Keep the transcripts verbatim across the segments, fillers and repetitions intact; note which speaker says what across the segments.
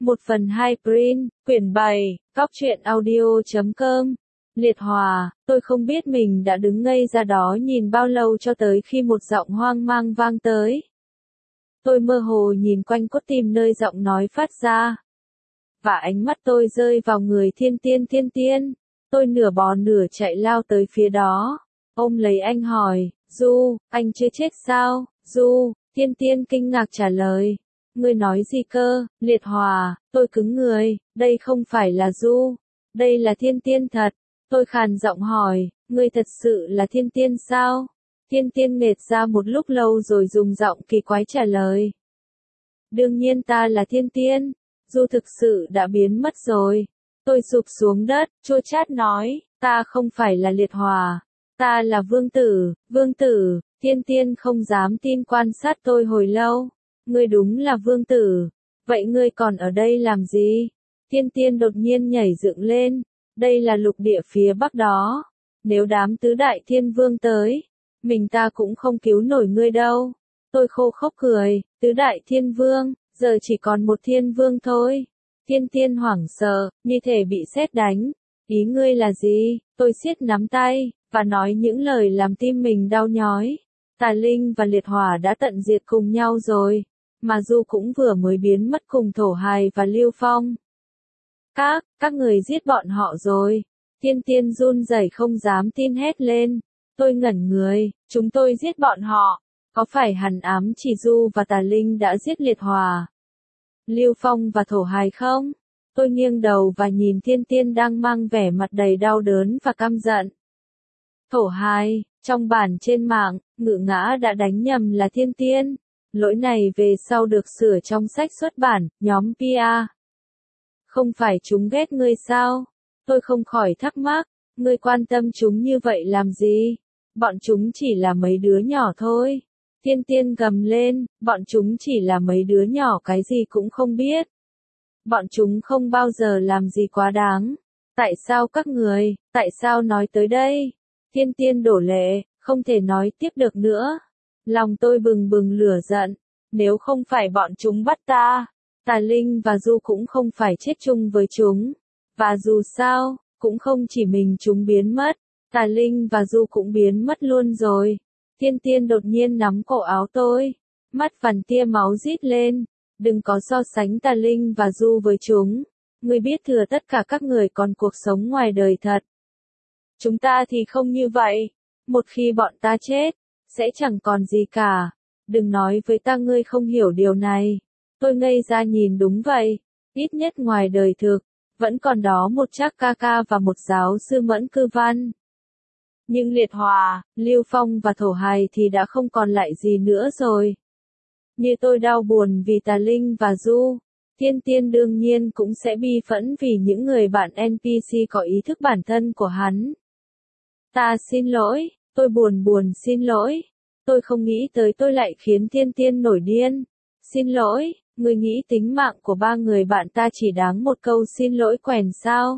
Speaker 1: một phần hai print, quyển bảy, góc truyện audio chấm com. Liệt Hòa, tôi không biết mình đã đứng ngây ra đó nhìn bao lâu cho tới khi một giọng hoang mang vang tới. Tôi mơ hồ nhìn quanh cốt tìm nơi giọng nói phát ra. Và ánh mắt tôi rơi vào người Thiên Tiên Thiên Tiên. Tôi nửa bò nửa chạy lao tới phía đó. Ôm lấy anh hỏi, Du, anh chưa chết sao? Du, Thiên Tiên kinh ngạc trả lời. Ngươi nói gì cơ, Liệt Hòa, tôi cứng người, đây không phải là Du. Đây là Thiên Tiên thật. Tôi khàn giọng hỏi, ngươi thật sự là Thiên Tiên sao? Thiên Tiên nghệt ra một lúc lâu rồi dùng giọng kỳ quái trả lời. Đương nhiên ta là Thiên Tiên. Du thực sự đã biến mất rồi. Tôi sụp xuống đất, chua chát nói, ta không phải là Liệt Hòa. Ta là Vương Tử, Vương Tử. Thiên Tiên không dám tin quan sát tôi hồi lâu. Ngươi đúng là Vương Tử. Vậy ngươi còn ở đây làm gì? Thiên Tiên đột nhiên nhảy dựng lên. Đây là lục địa phía bắc đó. Nếu đám tứ đại thiên vương tới, mình ta cũng không cứu nổi ngươi đâu. Tôi khô khốc cười, tứ đại thiên vương, giờ chỉ còn một thiên vương thôi. Thiên Tiên hoảng sợ, như thể bị sét đánh. Ý ngươi là gì? Tôi siết nắm tay, và nói những lời làm tim mình đau nhói. Tà Linh và Liệt Hỏa đã tận diệt cùng nhau rồi, mà Du cũng vừa mới biến mất cùng Thổ Hài và Lưu Phong. Các, các người giết bọn họ rồi. Thiên Tiên run rẩy không dám tin hét lên. Tôi ngẩn người, chúng tôi giết bọn họ. Có phải hằn ám chỉ Du và Tà Linh đã giết Liệt Hòa, Lưu Phong và Thổ Hài không? Tôi nghiêng đầu và nhìn Thiên Tiên đang mang vẻ mặt đầy đau đớn và căm giận. Thổ Hài, trong bản trên mạng, Ngự Ngã đã đánh nhầm là Thiên Tiên. Lỗi này về sau được sửa trong sách xuất bản, nhóm pê e. Không phải chúng ghét ngươi sao? Tôi không khỏi thắc mắc, ngươi quan tâm chúng như vậy làm gì? Bọn chúng chỉ là mấy đứa nhỏ thôi. Thiên Tiên gầm lên, bọn chúng chỉ là mấy đứa nhỏ cái gì cũng không biết. Bọn chúng không bao giờ làm gì quá đáng. Tại sao các người, tại sao nói tới đây? Thiên Tiên đổ lệ, không thể nói tiếp được nữa. Lòng tôi bừng bừng lửa giận. Nếu không phải bọn chúng bắt ta, Tà Linh và Du cũng không phải chết chung với chúng. Và dù sao, cũng không chỉ mình chúng biến mất, Tà Linh và Du cũng biến mất luôn rồi. Thiên Tiên đột nhiên nắm cổ áo tôi, mắt vằn tia máu rít lên. Đừng có so sánh Tà Linh và Du với chúng. Ngươi biết thừa tất cả các người còn cuộc sống ngoài đời thật. Chúng ta thì không như vậy. Một khi bọn ta chết, sẽ chẳng còn gì cả. Đừng nói với ta ngươi không hiểu điều này. Tôi ngây ra nhìn đúng vậy. Ít nhất ngoài đời thực, vẫn còn đó một Trác ca ca và một giáo sư Mẫn Cư Văn. Nhưng Liệt Hòa, Lưu Phong và Thổ Hài thì đã không còn lại gì nữa rồi. Như tôi đau buồn vì Tà Linh và Du, Thiên Tiên đương nhiên cũng sẽ bi phẫn vì những người bạn en pê xê có ý thức bản thân của hắn. Ta xin lỗi, tôi buồn buồn xin lỗi. Tôi không nghĩ tới tôi lại khiến Thiên Tiên nổi điên. Xin lỗi, ngươi nghĩ tính mạng của ba người bạn ta chỉ đáng một câu xin lỗi quèn sao?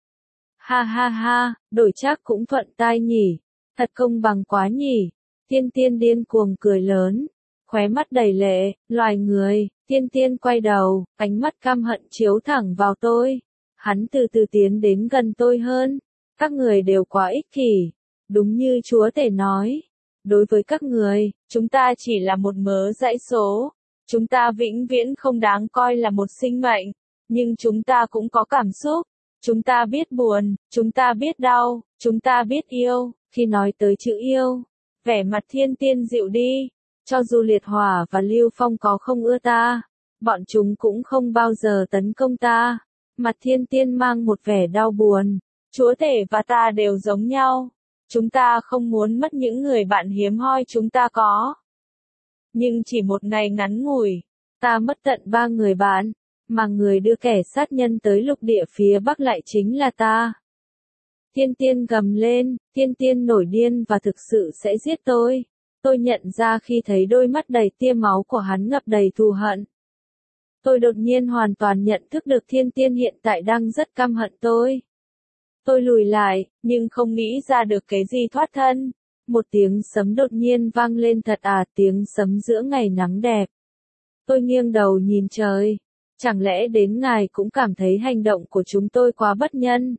Speaker 1: Ha ha ha, đổi Trác cũng thuận tai nhỉ. Thật công bằng quá nhỉ. Thiên Tiên điên cuồng cười lớn, khóe mắt đầy lệ, loài người. Thiên Tiên quay đầu, ánh mắt căm hận chiếu thẳng vào tôi. Hắn từ từ tiến đến gần tôi hơn. Các người đều quá ích kỷ. Đúng như Chúa Tể nói. Đối với các người, chúng ta chỉ là một mớ dãy số. Chúng ta vĩnh viễn không đáng coi là một sinh mệnh. Nhưng chúng ta cũng có cảm xúc. Chúng ta biết buồn, chúng ta biết đau, chúng ta biết yêu. Khi nói tới chữ yêu, vẻ mặt Thiên Tiên dịu đi. Cho dù Liệt Hỏa và Lưu Phong có không ưa ta, bọn chúng cũng không bao giờ tấn công ta. Mặt Thiên Tiên mang một vẻ đau buồn. Chúa Tể và ta đều giống nhau. Chúng ta không muốn mất những người bạn hiếm hoi chúng ta có. Nhưng chỉ một ngày ngắn ngủi, ta mất tận ba người bạn, mà người đưa kẻ sát nhân tới lục địa phía bắc lại chính là ta. Thiên Tiên gầm lên, Thiên Tiên nổi điên và thực sự sẽ giết tôi. Tôi nhận ra khi thấy đôi mắt đầy tia máu của hắn ngập đầy thù hận. Tôi đột nhiên hoàn toàn nhận thức được Thiên Tiên hiện tại đang rất căm hận tôi. Tôi lùi lại, nhưng không nghĩ ra được cái gì thoát thân. Một tiếng sấm đột nhiên vang lên thật à, tiếng sấm giữa ngày nắng đẹp. Tôi nghiêng đầu nhìn trời. Chẳng lẽ đến ngài cũng cảm thấy hành động của chúng tôi quá bất nhân?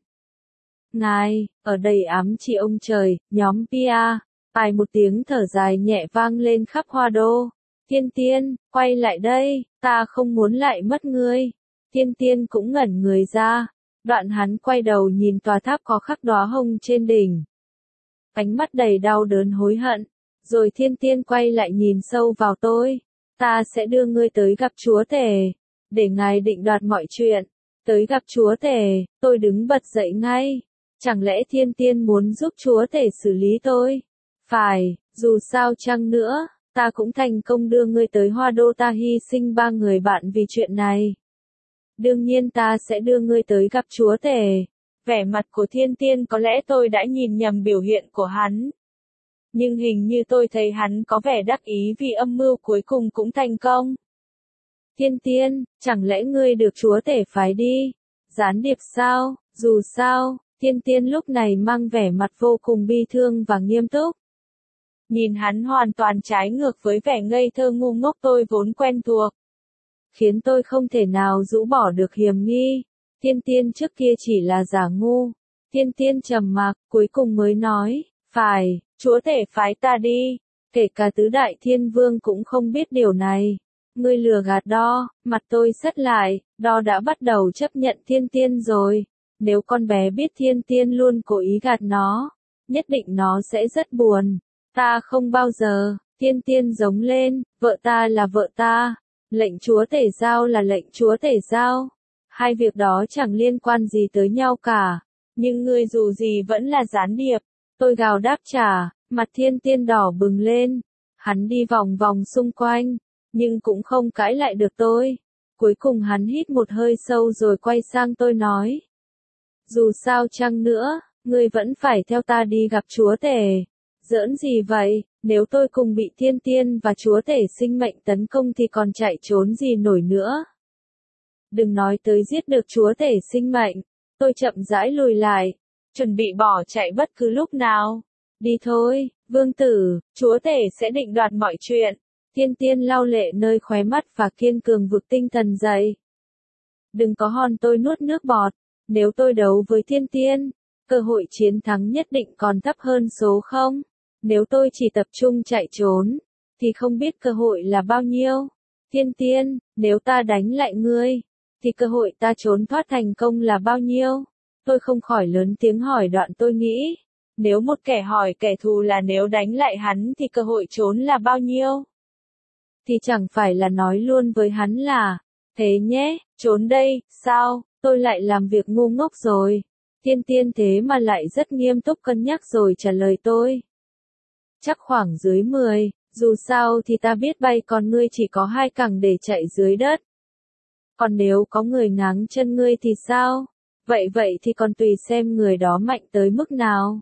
Speaker 1: Ngài, ở đầy ám chỉ ông trời, nhóm Pia, bài một tiếng thở dài nhẹ vang lên khắp Hoa Đô. Thiên Tiên, quay lại đây, ta không muốn lại mất ngươi. Thiên Tiên cũng ngẩn người ra. Đoạn hắn quay đầu nhìn tòa tháp có khắc đóa hồng trên đỉnh. Ánh mắt đầy đau đớn hối hận. Rồi Thiên Tiên quay lại nhìn sâu vào tôi. Ta sẽ đưa ngươi tới gặp Chúa Tể. Để ngài định đoạt mọi chuyện. Tới gặp Chúa Tể, tôi đứng bật dậy ngay. Chẳng lẽ Thiên Tiên muốn giúp Chúa Tể xử lý tôi? Phải, dù sao chăng nữa, ta cũng thành công đưa ngươi tới Hoa Đô, ta hy sinh ba người bạn vì chuyện này. Đương nhiên ta sẽ đưa ngươi tới gặp Chúa Tể. Vẻ mặt của Thiên Tiên có lẽ tôi đã nhìn nhầm biểu hiện của hắn. Nhưng hình như tôi thấy hắn có vẻ đắc ý vì âm mưu cuối cùng cũng thành công. Thiên Tiên, chẳng lẽ ngươi được Chúa Tể phái đi? Gián điệp sao? Dù sao, Thiên Tiên lúc này mang vẻ mặt vô cùng bi thương và nghiêm túc. Nhìn hắn hoàn toàn trái ngược với vẻ ngây thơ ngu ngốc tôi vốn quen thuộc. Khiến tôi không thể nào rũ bỏ được hiềm nghi. Thiên Tiên trước kia chỉ là giả ngu. Thiên Tiên trầm mặc, cuối cùng mới nói, phải, Chúa Tể phái ta đi. Kể cả tứ đại thiên vương cũng không biết điều này. Ngươi lừa gạt Đo, mặt tôi sắt lại, Đo đã bắt đầu chấp nhận Thiên Tiên rồi. Nếu con bé biết Thiên Tiên luôn cố ý gạt nó, nhất định nó sẽ rất buồn. Ta không bao giờ, Thiên Tiên giống lên, vợ ta là vợ ta, lệnh Chúa Tể giao là lệnh Chúa Tể giao. Hai việc đó chẳng liên quan gì tới nhau cả, nhưng ngươi dù gì vẫn là gián điệp. Tôi gào đáp trả, mặt Thiên Tiên đỏ bừng lên. Hắn đi vòng vòng xung quanh, nhưng cũng không cãi lại được tôi. Cuối cùng hắn hít một hơi sâu rồi quay sang tôi nói. Dù sao chăng nữa, ngươi vẫn phải theo ta đi gặp Chúa Tể. Giỡn gì vậy, nếu tôi cùng bị Thiên Tiên và Chúa Tể sinh mệnh tấn công thì còn chạy trốn gì nổi nữa. Đừng nói tới giết được Chúa Tể sinh mệnh. Tôi chậm rãi lùi lại, chuẩn bị bỏ chạy bất cứ lúc nào. Đi thôi, vương tử, Chúa Tể sẽ định đoạt mọi chuyện. Thiên Tiên lau lệ nơi khóe mắt và kiên cường vực tinh thần dậy. Đừng có hòn tôi nuốt nước bọt. Nếu tôi đấu với Thiên Tiên, cơ hội chiến thắng nhất định còn thấp hơn số không. Nếu tôi chỉ tập trung chạy trốn, thì không biết cơ hội là bao nhiêu. Thiên Tiên, nếu ta đánh lại ngươi, thì cơ hội ta trốn thoát thành công là bao nhiêu? Tôi không khỏi lớn tiếng hỏi. Đoạn tôi nghĩ, nếu một kẻ hỏi kẻ thù là nếu đánh lại hắn thì cơ hội trốn là bao nhiêu? Thì chẳng phải là nói luôn với hắn là, thế nhé, trốn đây, sao, tôi lại làm việc ngu ngốc rồi. Thiên Tiên thế mà lại rất nghiêm túc cân nhắc rồi trả lời tôi. Chắc khoảng dưới mười, dù sao thì ta biết bay còn ngươi chỉ có hai cẳng để chạy dưới đất. Còn nếu có người ngáng chân ngươi thì sao? Vậy vậy thì còn tùy xem người đó mạnh tới mức nào.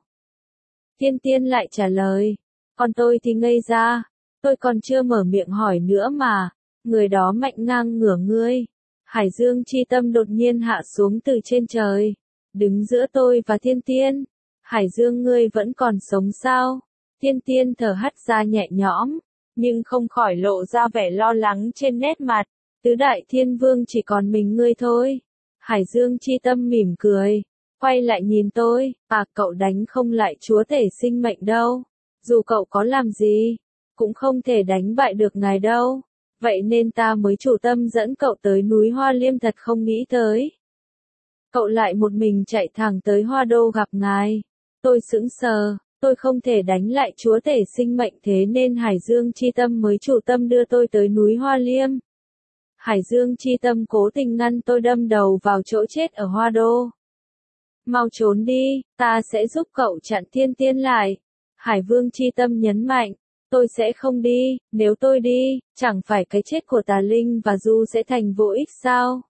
Speaker 1: Thiên Tiên lại trả lời. Còn tôi thì ngây ra. Tôi còn chưa mở miệng hỏi nữa mà. Người đó mạnh ngang ngửa ngươi. Hải Dương chi tâm đột nhiên hạ xuống từ trên trời. Đứng giữa tôi và Thiên Tiên. Hải Dương ngươi vẫn còn sống sao? Thiên Tiên thở hắt ra nhẹ nhõm. Nhưng không khỏi lộ ra vẻ lo lắng trên nét mặt. Tứ đại thiên vương chỉ còn mình ngươi thôi. Hải Dương chi tâm mỉm cười. Quay lại nhìn tôi. À, cậu đánh không lại Chúa Tể sinh mệnh đâu. Dù cậu có làm gì, cũng không thể đánh bại được ngài đâu. Vậy nên ta mới chủ tâm dẫn cậu tới núi Hoa Liêm, thật không nghĩ tới. Cậu lại một mình chạy thẳng tới Hoa Đô gặp ngài. Tôi sững sờ, tôi không thể đánh lại Chúa Tể sinh mệnh, thế nên Hải Dương chi tâm mới chủ tâm đưa tôi tới núi Hoa Liêm. Hải Dương chi tâm cố tình ngăn tôi đâm đầu vào chỗ chết ở Hoa Đô. Mau trốn đi, ta sẽ giúp cậu chặn Thiên Tiên lại. Hải Vương chi tâm nhấn mạnh, tôi sẽ không đi, nếu tôi đi, chẳng phải cái chết của Tà Linh và Du sẽ thành vô ích sao?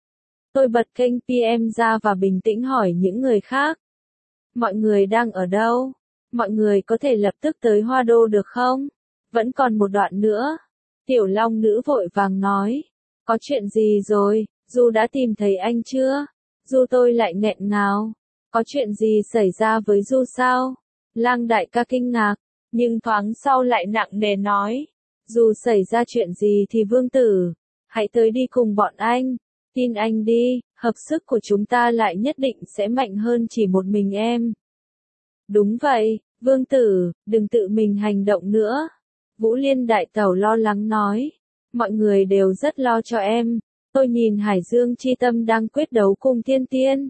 Speaker 1: Tôi bật kênh pê em ra và bình tĩnh hỏi những người khác. Mọi người đang ở đâu? Mọi người có thể lập tức tới Hoa Đô được không? Vẫn còn một đoạn nữa. Tiểu Long Nữ vội vàng nói. Có chuyện gì rồi? Du đã tìm thấy anh chưa? Du tôi lại nghẹn ngào. Có chuyện gì xảy ra với Du sao? Lang đại ca kinh ngạc, nhưng thoáng sau lại nặng nề nói. Dù xảy ra chuyện gì thì vương tử, Hãy tới đi cùng bọn anh. Tin anh đi, hợp sức của chúng ta lại nhất định sẽ mạnh hơn chỉ một mình em. Đúng vậy, Vương Tử, đừng tự mình hành động nữa. Vũ Liên đại tẩu lo lắng nói. Mọi người đều rất lo cho em. Tôi nhìn Hải Dương Chi Tâm đang quyết đấu cùng Thiên Tiên.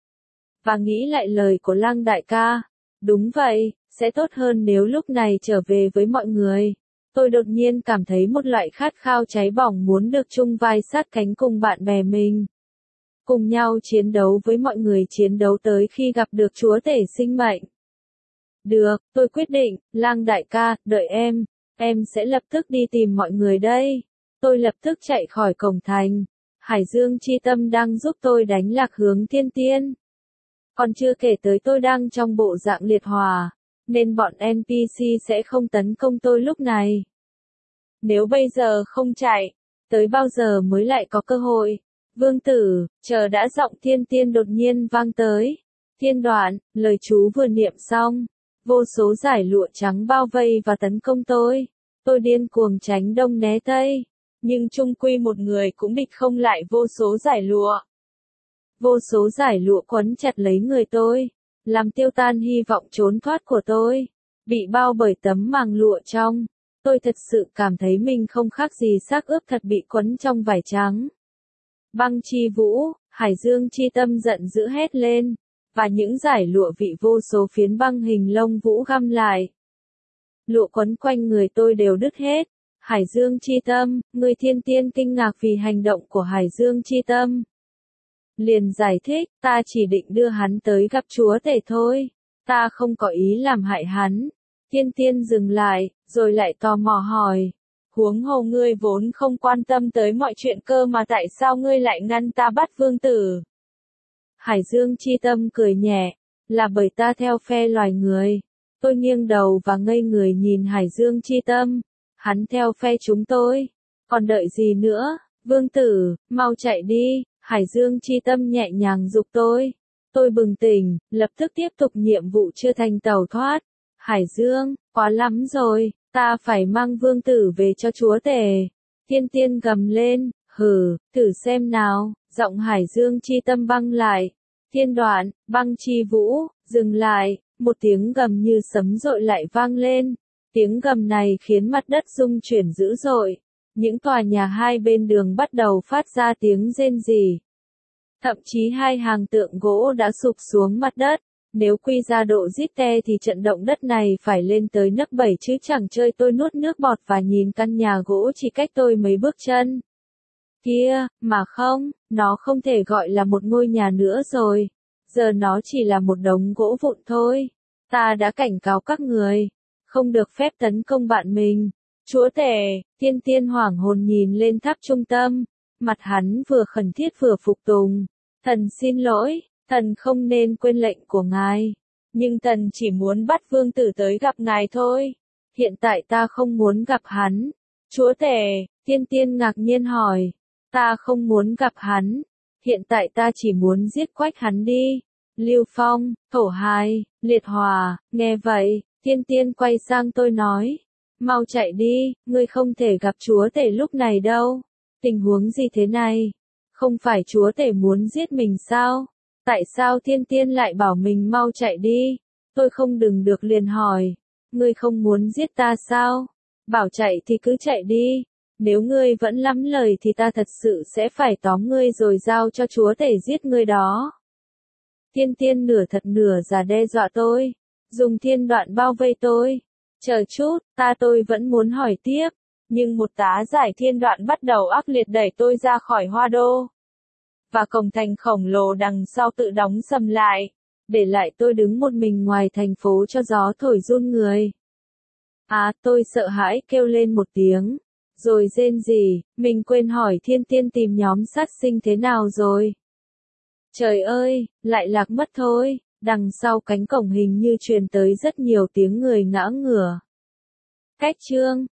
Speaker 1: Và nghĩ lại lời của Lăng đại ca. Đúng vậy, sẽ tốt hơn nếu lúc này trở về với mọi người. Tôi đột nhiên cảm thấy một loại khát khao cháy bỏng muốn được chung vai sát cánh cùng bạn bè mình. Cùng nhau chiến đấu với mọi người, chiến đấu tới khi gặp được chúa tể sinh mệnh. Được, tôi quyết định, Lang đại ca, đợi em. Em sẽ lập tức đi tìm mọi người đây. Tôi lập tức chạy khỏi cổng thành. Hải Dương Chi Tâm đang giúp tôi đánh lạc hướng Thiên Tiên. Còn chưa kể tới tôi đang trong bộ dạng liệt hòa, nên bọn en pê xê sẽ không tấn công tôi lúc này. Nếu bây giờ không chạy, tới bao giờ mới lại có cơ hội? Vương Tử, chờ đã, giọng Thiên Tiên đột nhiên vang tới. Thiên Đoạn, lời chú vừa niệm xong, vô số dải lụa trắng bao vây và tấn công tôi. Tôi điên cuồng tránh đông né tây, nhưng chung quy một người cũng địch không lại vô số dải lụa. Vô số dải lụa quấn chặt lấy người tôi, làm tiêu tan hy vọng trốn thoát của tôi. Bị bao bởi tấm màng lụa trong, tôi thật sự cảm thấy mình không khác gì xác ướp thật bị quấn trong vải trắng. Băng Chi Vũ, Hải Dương Chi Tâm giận dữ hét lên, và những dải lụa vị vô số phiến băng hình lông vũ găm lại. Lụa quấn quanh người tôi đều đứt hết. Hải Dương Chi Tâm, người Thiên Tiên kinh ngạc vì hành động của Hải Dương Chi Tâm. Liền giải thích, ta chỉ định đưa hắn tới gặp chúa tể thôi. Ta không có ý làm hại hắn. Thiên Tiên dừng lại, rồi lại tò mò hỏi. Huống hồ ngươi vốn không quan tâm tới mọi chuyện cơ mà tại sao ngươi lại ngăn ta bắt Vương Tử? Hải Dương Chi Tâm cười nhẹ, là bởi ta theo phe loài người. Tôi nghiêng đầu và ngây người nhìn Hải Dương Chi Tâm. Hắn theo phe chúng tôi. Còn đợi gì nữa? Vương Tử, mau chạy đi. Hải Dương Chi Tâm nhẹ nhàng giục tôi. Tôi bừng tỉnh, lập tức tiếp tục nhiệm vụ chưa thành tẩu thoát. Hải Dương, quá lắm rồi, ta phải mang Vương Tử về cho chúa tể. Thiên Tiên gầm lên, hừ, thử xem nào. Giọng Hải Dương Chi Tâm băng lại. Thiên Đoạn, Băng Chi Vũ, dừng lại. Một tiếng gầm như sấm dội lại vang lên. Tiếng gầm này khiến mặt đất rung chuyển dữ dội. Những tòa nhà hai bên đường bắt đầu phát ra tiếng rên rỉ. Thậm chí hai hàng tượng gỗ đã sụp xuống mặt đất. Nếu quy ra độ Richter thì trận động đất này phải lên tới nấc bảy chứ chẳng chơi. Tôi nuốt nước bọt và nhìn căn nhà gỗ chỉ cách tôi mấy bước chân. Kia, mà không, nó không thể gọi là một ngôi nhà nữa rồi. Giờ nó chỉ là một đống gỗ vụn thôi. Ta đã cảnh cáo các người, không được phép tấn công bạn mình. Chúa tể, Thiên Tiên hoảng hồn nhìn lên tháp trung tâm. Mặt hắn vừa khẩn thiết vừa phục tùng. Thần xin lỗi, thần không nên quên lệnh của ngài. Nhưng thần chỉ muốn bắt Vương Tử tới gặp ngài thôi. Hiện tại ta không muốn gặp hắn. Chúa tể, Thiên Tiên ngạc nhiên hỏi. Ta không muốn gặp hắn. Hiện tại ta chỉ muốn giết quách hắn đi. Lưu Phong, Thổ Hài, Liệt Hòa, nghe vậy, Thiên Tiên quay sang tôi nói. Mau chạy đi, ngươi không thể gặp chúa tể lúc này đâu. Tình huống gì thế này? Không phải chúa tể muốn giết mình sao? Tại sao Thiên Tiên lại bảo mình mau chạy đi? Tôi không đừng được liền hỏi. Ngươi không muốn giết ta sao? Bảo chạy thì cứ chạy đi. Nếu ngươi vẫn lắm lời thì ta thật sự sẽ phải tóm ngươi rồi giao cho chúa tể giết ngươi đó. Thiên Tiên nửa thật nửa giả đe dọa tôi. Dùng thiên đoạn bao vây tôi. Chờ chút, ta tôi vẫn muốn hỏi tiếp. Nhưng một tá giải thiên đoạn bắt đầu ác liệt đẩy tôi ra khỏi Hoa Đô. Và cổng thành khổng lồ đằng sau tự đóng sầm lại. Để lại tôi đứng một mình ngoài thành phố cho gió thổi run người. À, tôi sợ hãi kêu lên một tiếng. Rồi rên rỉ, mình quên hỏi Thiên Tiên tìm nhóm sát sinh thế nào rồi. Trời ơi, lại lạc mất thôi. Đằng sau cánh cổng hình như truyền tới rất nhiều tiếng người ngã ngửa. Cách chương